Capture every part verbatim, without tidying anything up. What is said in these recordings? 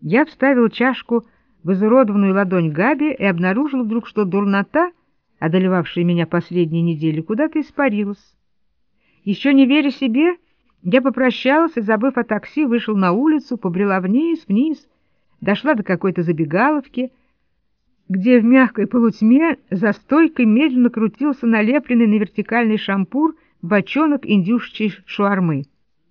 Я вставил чашку в изуродованную ладонь Габи и обнаружил вдруг, что дурнота, одолевавшая меня последние недели, куда-то испарилась. Еще не веря себе, я попрощался и, забыв о такси, вышел на улицу, побрела вниз, вниз, дошла до какой-то забегаловки, где в мягкой полутьме за стойкой медленно крутился налепленный на вертикальный шампур бочонок индюшечьей шаурмы.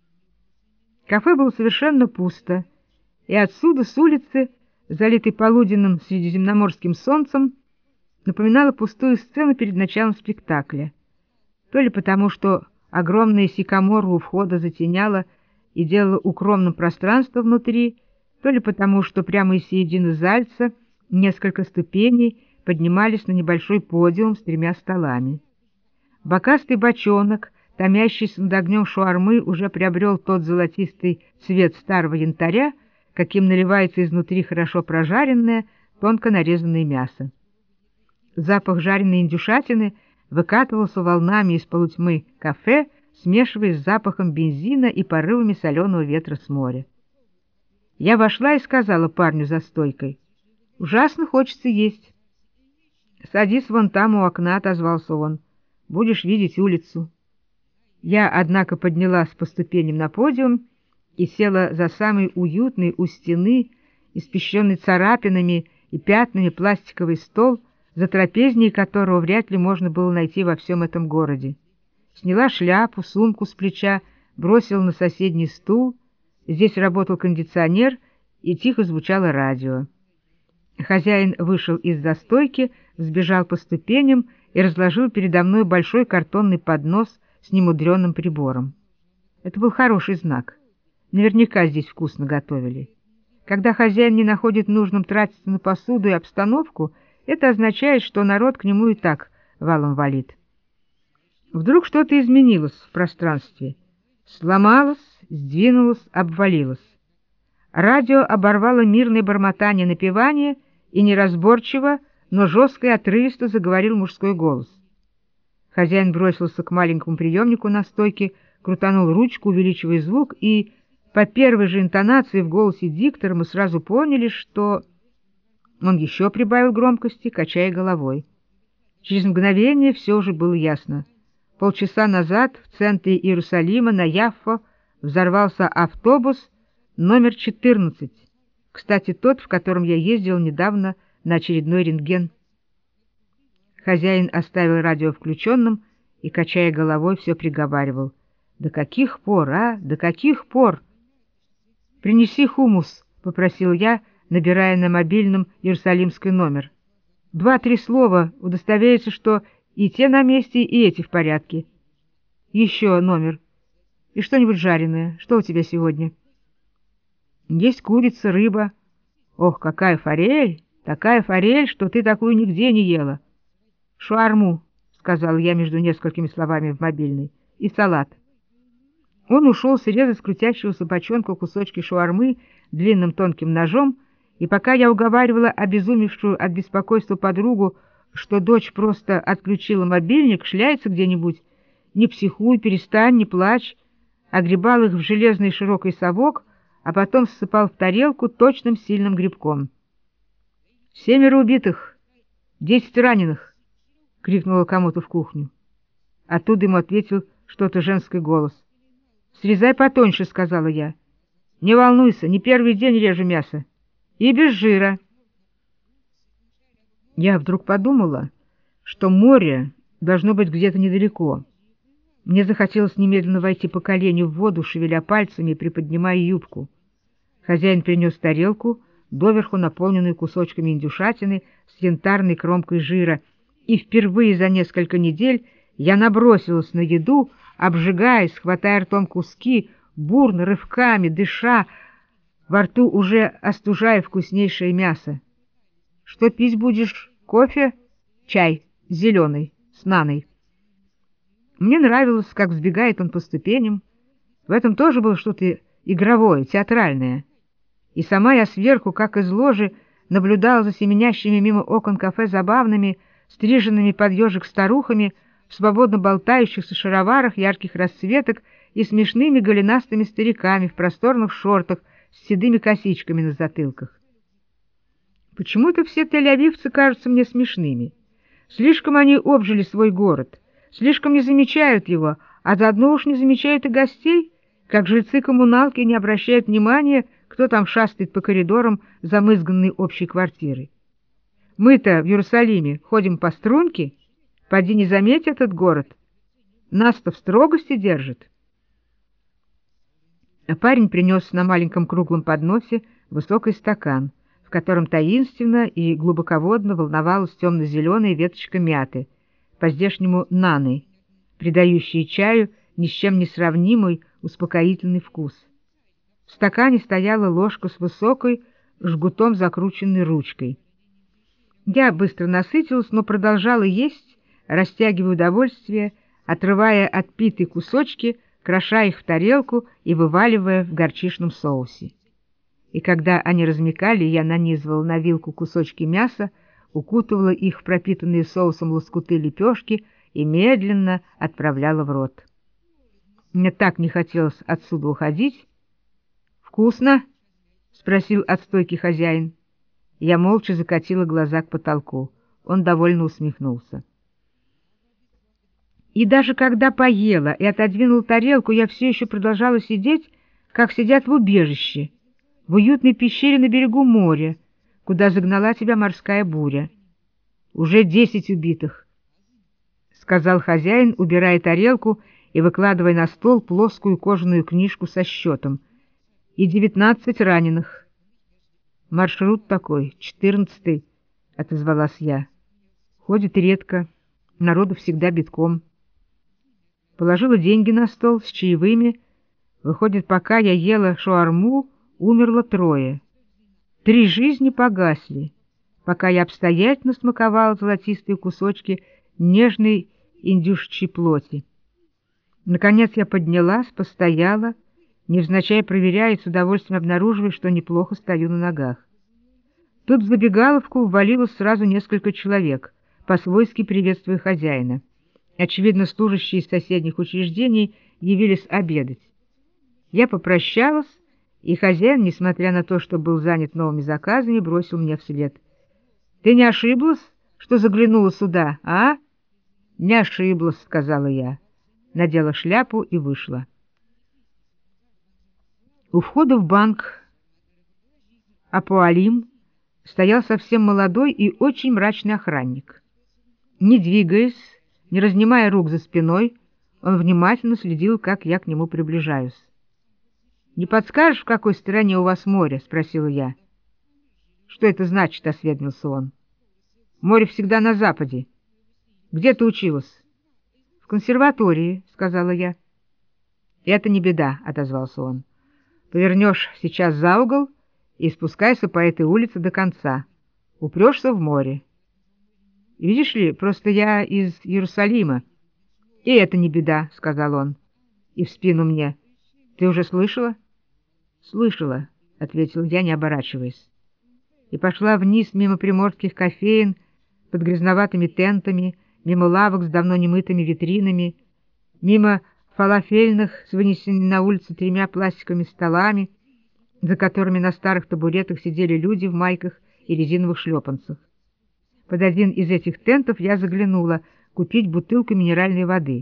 Кафе было совершенно пусто, и отсюда, с улицы, залитой полуденным средиземноморским солнцем, напоминала пустую сцену перед началом спектакля. То ли потому, что огромная сикамора у входа затеняла и делала укромным пространство внутри, то ли потому, что прямо из середины зальца несколько ступеней поднимались на небольшой подиум с тремя столами. Бокастый бочонок, томящийся над огнем шаурмы, уже приобрел тот золотистый цвет старого янтаря, каким наливается изнутри хорошо прожаренное, тонко нарезанное мясо. Запах жареной индюшатины выкатывался волнами из полутьмы кафе, смешиваясь с запахом бензина и порывами соленого ветра с моря. Я вошла и сказала парню за стойкой: «Ужасно хочется есть». «Садись вон там у окна», — отозвался он. «Будешь видеть улицу». Я, однако, поднялась по ступеням на подиум и села за самый уютный у стены, испещренный царапинами и пятнами пластиковый стол, за трапезней которого вряд ли можно было найти во всем этом городе. Сняла шляпу, сумку с плеча, бросила на соседний стул. Здесь работал кондиционер, и тихо звучало радио. Хозяин вышел из-за стойки, взбежал по ступеням и разложил передо мной большой картонный поднос с немудреным прибором. Это был хороший знак. Наверняка здесь вкусно готовили. Когда хозяин не находит нужным тратиться на посуду и обстановку, это означает, что народ к нему и так валом валит. Вдруг что-то изменилось в пространстве. Сломалось, сдвинулось, обвалилось. Радио оборвало мирное бормотание напевания, и неразборчиво, но жестко и отрывисто заговорил мужской голос. Хозяин бросился к маленькому приемнику на стойке, крутанул ручку, увеличивая звук, и по первой же интонации в голосе диктора мы сразу поняли, что... Он еще прибавил громкости, качая головой. Через мгновение все уже было ясно. Полчаса назад в центре Иерусалима на Яффо взорвался автобус номер четырнадцать, кстати, тот, в котором я ездил недавно на очередной рентген. Хозяин оставил радио включенным и, качая головой, все приговаривал: «До каких пор, а? До каких пор?» «Принеси хумус», — попросил я, набирая на мобильном иерусалимский номер. «Два-три слова, удостовериться, что и те на месте, и эти в порядке. Еще номер. И что-нибудь жареное. Что у тебя сегодня?» «Есть курица, рыба. Ох, какая форель! Такая форель, что ты такую нигде не ела. Шаурму», — сказал я между несколькими словами в мобильный, — «и салат». Он ушел срезать с крутящегося бочонка кусочки шаурмы длинным тонким ножом, и пока я уговаривала обезумевшую от беспокойства подругу, что дочь просто отключила мобильник, шляется где-нибудь, не психуй, перестань, не плачь, огребал их в железный широкий совок, а потом ссыпал в тарелку точным сильным грибком. «Семеро убитых, десять раненых!» — крикнула кому-то в кухню. Оттуда ему ответил что-то женский голос. «Срезай потоньше», — сказала я. «Не волнуйся, не первый день режу мясо. И без жира». Я вдруг подумала, что море должно быть где-то недалеко. Мне захотелось немедленно войти по коленю в воду, шевеля пальцами и приподнимая юбку. Хозяин принес тарелку, доверху наполненную кусочками индюшатины с янтарной кромкой жира, и впервые за несколько недель я набросилась на еду, обжигаясь, хватая ртом куски, бурно, рывками, дыша, во рту уже остужая вкуснейшее мясо. «Что пить будешь? Кофе? Чай, зеленый, с наной». Мне нравилось, как взбегает он по ступеням. В этом тоже было что-то игровое, театральное. И сама я сверху, как из ложи, наблюдала за семенящими мимо окон кафе забавными, стриженными под ежик старухами в свободно болтающихся шароварах ярких расцветок и смешными голенастыми стариками в просторных шортах с седыми косичками на затылках. Почему-то все тель-авивцы кажутся мне смешными. Слишком они обжили свой город, слишком не замечают его, а заодно уж не замечают и гостей, как жильцы-коммуналки не обращают внимания, кто там шастает по коридорам замызганной общей квартиры. Мы-то в Иерусалиме ходим по струнке, поди не заметь этот город, нас-то в строгости держит. А парень принес на маленьком круглом подносе высокий стакан, в котором таинственно и глубоководно волновалась темно-зеленая веточка мяты, по-здешнему наны, придающие чаю ни с чем не сравнимый успокоительный вкус. В стакане стояла ложка с высокой, жгутом закрученной ручкой. Я быстро насытилась, но продолжала есть, растягивая удовольствие, отрывая отпитые кусочки, кроша их в тарелку и вываливая в горчичном соусе. И когда они размякали, я нанизывала на вилку кусочки мяса, укутывала их в пропитанные соусом лоскуты лепешки и медленно отправляла в рот. Мне так не хотелось отсюда уходить. «Вкусно?» — спросил от стойки хозяин. Я молча закатила глаза к потолку. Он довольно усмехнулся. И даже когда поела и отодвинула тарелку, я все еще продолжала сидеть, как сидят в убежище, в уютной пещере на берегу моря, куда загнала тебя морская буря. «Уже десять убитых», — сказал хозяин, убирая тарелку и выкладывая на стол плоскую кожаную книжку со счетом, «и девятнадцать раненых». «Маршрут такой, четырнадцатый», — отозвалась я. «Ходит редко, народу всегда битком». Положила деньги на стол с чаевыми. Выходит, пока я ела шаурму, умерло трое. Три жизни погасли, пока я обстоятельно смаковала золотистые кусочки нежной индюшечьей плоти. Наконец я поднялась, постояла, невзначай проверяя и с удовольствием обнаруживая, что неплохо стою на ногах. Тут в забегаловку ввалилось сразу несколько человек, по-свойски приветствуя хозяина. Очевидно, служащие из соседних учреждений явились обедать. Я попрощалась, и хозяин, несмотря на то, что был занят новыми заказами, бросил мне вслед: «Ты не ошиблась, что заглянула сюда, а?» «Не ошиблась», — сказала я, надела шляпу и вышла. У входа в банк Апуалим стоял совсем молодой и очень мрачный охранник. Не двигаясь, не разнимая рук за спиной, он внимательно следил, как я к нему приближаюсь. «Не подскажешь, в какой стороне у вас море?» — спросила я. «Что это значит?» — осведомился он. «Море всегда на западе. Где ты училась?» «В консерватории», — сказала я. «Это не беда», — отозвался он. «Повернешь сейчас за угол и спускайся по этой улице до конца. Упрешься в море. Видишь ли, просто я из Иерусалима». «И это не беда», — сказал он. И в спину мне: «Ты уже слышала?» «Слышала», — ответил я, не оборачиваясь. И пошла вниз мимо приморских кофеен, под грязноватыми тентами, мимо лавок с давно немытыми витринами, мимо фалафельных с вынесенными на улицу тремя пластиковыми столами, за которыми на старых табуретах сидели люди в майках и резиновых шлепанцах. Под один из этих тентов я заглянула купить бутылку минеральной воды.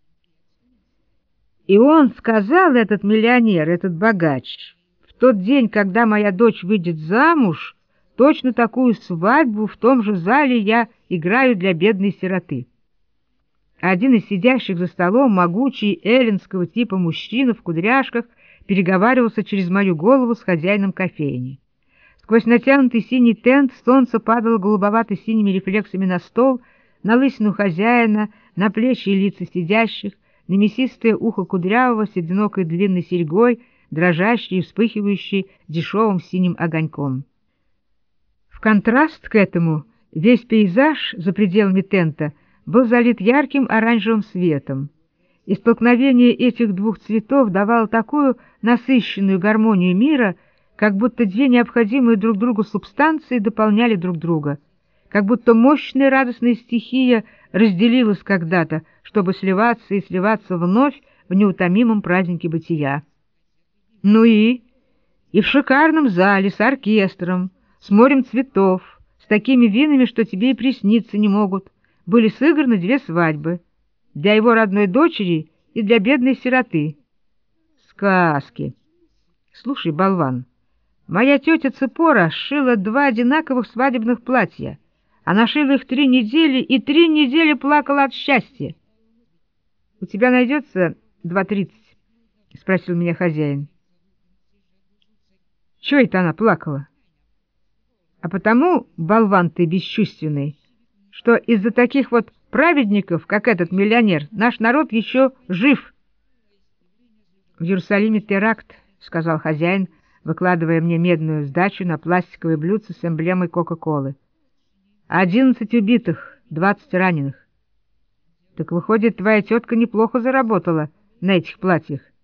И он сказал, этот миллионер, этот богач, в тот день, когда моя дочь выйдет замуж, точно такую свадьбу в том же зале я играю для бедной сироты. Один из сидящих за столом, могучий эллинского типа мужчина в кудряшках, переговаривался через мою голову с хозяином кофейни. Сквозь натянутый синий тент солнце падало голубовато-синими рефлексами на стол, на лысину хозяина, на плечи и лица сидящих, на мясистое ухо кудрявого с одинокой длинной серьгой, дрожащей и вспыхивающей дешевым синим огоньком. В контраст к этому весь пейзаж за пределами тента был залит ярким оранжевым светом, и столкновение этих двух цветов давало такую насыщенную гармонию мира, как будто две необходимые друг другу субстанции дополняли друг друга, как будто мощная радостная стихия разделилась когда-то, чтобы сливаться и сливаться вновь в неутомимом празднике бытия. «Ну и? И в шикарном зале с оркестром, с морем цветов, с такими винами, что тебе и присниться не могут, были сыграны две свадьбы для его родной дочери и для бедной сироты. Сказки. Слушай, болван, моя тетя Цепора сшила два одинаковых свадебных платья. Она шила их три недели и три недели плакала от счастья. — У тебя найдется два тридцать? — спросил меня хозяин. — Чего это она плакала? — А потому, болван ты бесчувственный, что из-за таких вот праведников, как этот миллионер, наш народ еще жив. — В Иерусалиме теракт, — сказал хозяин, выкладывая мне медную сдачу на пластиковое блюдце с эмблемой Кока-Колы. Одиннадцать убитых, двадцать раненых. Так выходит, твоя тетка неплохо заработала на этих платьях.